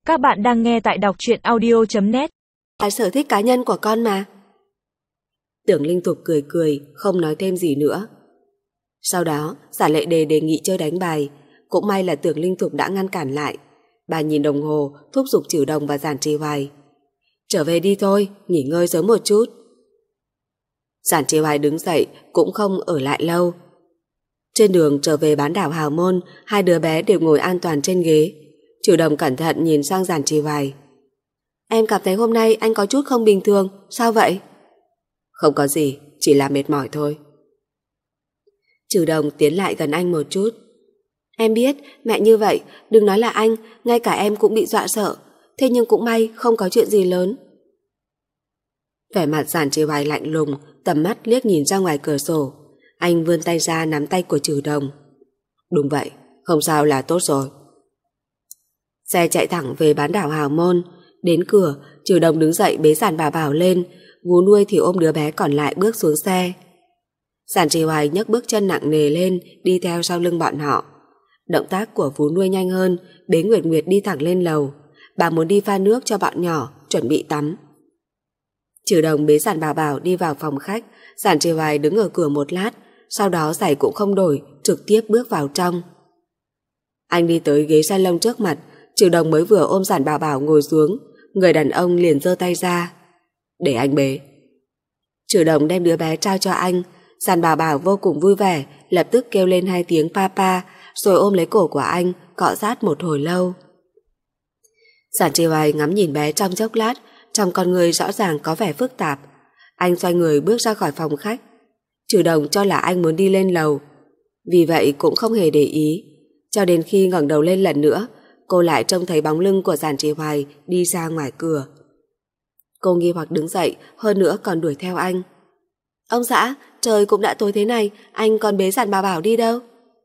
Các bạn đang nghe tại đọc truyện audio.net. Là sở thích cá nhân của con mà. Tưởng Linh Thục cười cười, không nói thêm gì nữa. Sau đó, Giản Lệ Đề đề nghị chơi đánh bài. Cũng may là Tưởng Linh Thục đã ngăn cản lại. Bà nhìn đồng hồ, thúc giục Trử Đồng và Giản Trì Hoài. Trở về đi thôi, nghỉ ngơi sớm một chút. Giản Trì Hoài đứng dậy, cũng không ở lại lâu. Trên đường trở về bán đảo Hào Môn, hai đứa bé đều ngồi an toàn trên ghế. Trử Đồng cẩn thận nhìn sang Giản Trì Hoài. Em cảm thấy hôm nay anh có chút không bình thường, sao vậy? Không có gì, chỉ là mệt mỏi thôi. Trử Đồng tiến lại gần anh một chút. Em biết, mẹ như vậy, đừng nói là anh, ngay cả em cũng bị dọa sợ. Thế nhưng cũng may, không có chuyện gì lớn. Vẻ mặt Giản Trì Hoài lạnh lùng, tầm mắt liếc nhìn ra ngoài cửa sổ. Anh vươn tay ra nắm tay của Trử Đồng. Đúng vậy, không sao là tốt rồi. Xe chạy thẳng về bán đảo Hào Môn. Đến cửa, Trử Đồng đứng dậy bế Giản Bảo Bảo lên, Vú Nuôi thì ôm đứa bé còn lại bước xuống xe. Giản Trì Hoài nhấc bước chân nặng nề lên, đi theo sau lưng bọn họ. Động tác của Vú Nuôi nhanh hơn, bế Nguyệt Nguyệt đi thẳng lên lầu. Bà muốn đi pha nước cho bọn nhỏ, chuẩn bị tắm. Trử Đồng bế Giản Bảo Bảo đi vào phòng khách. Giản Trì Hoài đứng ở cửa một lát, sau đó giày cũng không đổi, trực tiếp bước vào trong. Anh đi tới ghế salon trước mặt. Trử Đồng mới vừa ôm Giản Bảo Bảo ngồi xuống, người đàn ông liền giơ tay ra. Để anh bế. Trử Đồng đem đứa bé trao cho anh. Giản Bảo Bảo vô cùng vui vẻ, lập tức kêu lên 2 tiếng papa, rồi ôm lấy cổ của anh, cọ sát một hồi lâu. Giản Trì Hoài ngắm nhìn bé trong chốc lát, trong con người rõ ràng có vẻ phức tạp. Anh xoay người bước ra khỏi phòng khách. Trử Đồng cho là anh muốn đi lên lầu, vì vậy cũng không hề để ý. Cho đến khi ngẩng đầu lên lần nữa, cô lại trông thấy bóng lưng của Giản Trì Hoài đi ra ngoài cửa. Cô nghi hoặc đứng dậy, hơn nữa còn đuổi theo anh. Ông xã, trời cũng đã tối thế này, anh còn bế Giản Bảo Bảo đi đâu?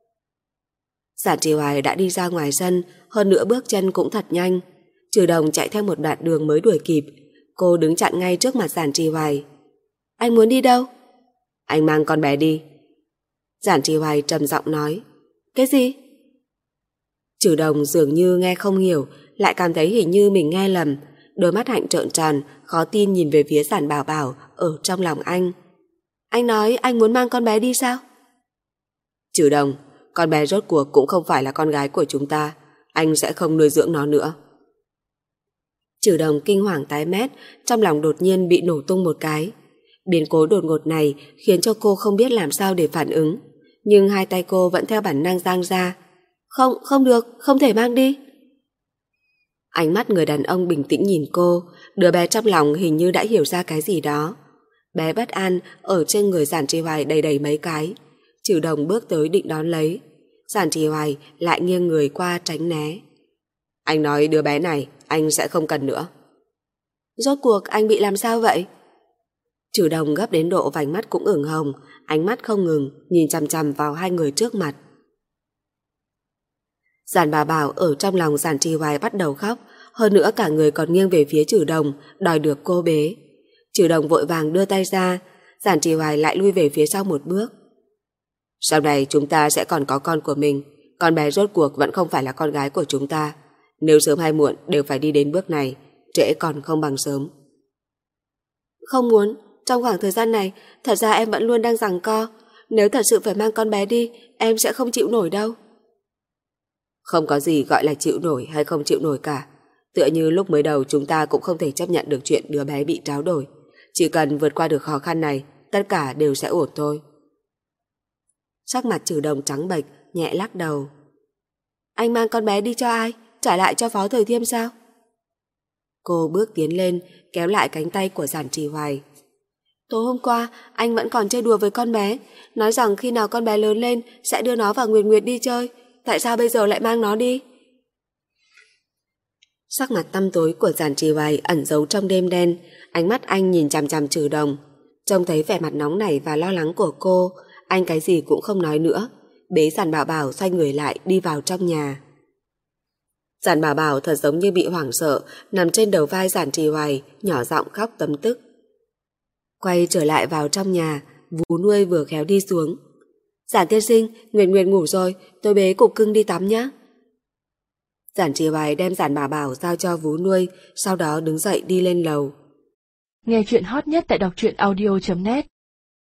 Giản Trì Hoài đã đi ra ngoài sân, hơn nữa bước chân cũng thật nhanh. Trử Đồng chạy theo một đoạn đường mới đuổi kịp. Cô đứng chặn ngay trước mặt Giản Trì Hoài. Anh muốn đi đâu? Anh mang con bé đi. Giản Trì Hoài trầm giọng nói. Cái gì? Trử Đồng dường như nghe không hiểu, lại cảm thấy hình như mình nghe lầm. Đôi mắt hạnh trợn tròn, khó tin nhìn về phía Giản Bảo Bảo ở trong lòng anh. Anh nói anh muốn mang con bé đi sao? Trử Đồng, con bé rốt cuộc cũng không phải là con gái của chúng ta. Anh sẽ không nuôi dưỡng nó nữa. Trử Đồng kinh hoàng tái mét, trong lòng đột nhiên bị nổ tung một cái. Biến cố đột ngột này khiến cho cô không biết làm sao để phản ứng. Nhưng hai tay cô vẫn theo bản năng giang ra. Không được, không thể mang đi. Ánh mắt người đàn ông bình tĩnh nhìn cô, đứa bé trong lòng hình như đã hiểu ra cái gì đó. Bé bất an ở trên người Giản Trì Hoài đầy đầy mấy cái. Trử Đồng bước tới định đón lấy. Giản Trì Hoài lại nghiêng người qua tránh né. Anh nói đứa bé này anh sẽ không cần nữa. Rốt cuộc anh bị làm sao vậy? Trử Đồng gấp đến độ vành mắt cũng ửng hồng, ánh mắt không ngừng nhìn chằm chằm vào hai người trước mặt. Giản Bảo Bảo ở trong lòng Giản Trì Hoài bắt đầu khóc, hơn nữa cả người còn nghiêng về phía Trử Đồng, đòi được cô bế. Trử Đồng vội vàng đưa tay ra, Giản Trì Hoài lại lui về phía sau một bước. Sau này chúng ta sẽ còn có con của mình, con bé rốt cuộc vẫn không phải là con gái của chúng ta. Nếu sớm hay muộn đều phải đi đến bước này, trễ còn không bằng sớm. Không muốn, trong khoảng thời gian này, thật ra em vẫn luôn đang giằng co. Nếu thật sự phải mang con bé đi, em sẽ không chịu nổi đâu. Không có gì gọi là chịu nổi hay không chịu nổi cả. Tựa như lúc mới đầu chúng ta cũng không thể chấp nhận được chuyện đứa bé bị tráo đổi. Chỉ cần vượt qua được khó khăn này, tất cả đều sẽ ổn thôi. Sắc mặt Trử Đồng trắng bệch, nhẹ lắc đầu. Anh mang con bé đi cho ai? Trả lại cho Phó Thời Thiêm sao? Cô bước tiến lên, kéo lại cánh tay của Giản Trì Hoài. Tối hôm qua, anh vẫn còn chơi đùa với con bé, nói rằng khi nào con bé lớn lên sẽ đưa nó và Nguyệt Nguyệt đi chơi. Tại sao bây giờ lại mang nó đi? Sắc mặt tăm tối của Giản Trì Hoài ẩn giấu trong đêm đen, ánh mắt anh nhìn chằm chằm Trử Đồng. Trông thấy vẻ mặt nóng nảy và lo lắng của cô, anh cái gì cũng không nói nữa, bế Giản Bảo Bảo xoay người lại đi vào trong nhà. Giản Bảo Bảo thật giống như bị hoảng sợ, nằm trên đầu vai Giản Trì Hoài, nhỏ giọng khóc tấm tức. Quay trở lại vào trong nhà, Vú Nuôi vừa khéo đi xuống. Giản tiên sinh, Nguyệt Nguyệt ngủ rồi, tôi bế cục cưng đi tắm nhé. Giản Trì Hoài đem Giản Bảo Bảo giao cho vú nuôi, sau đó đứng dậy đi lên lầu. Nghe chuyện hot nhất tại đọc truyện audio.net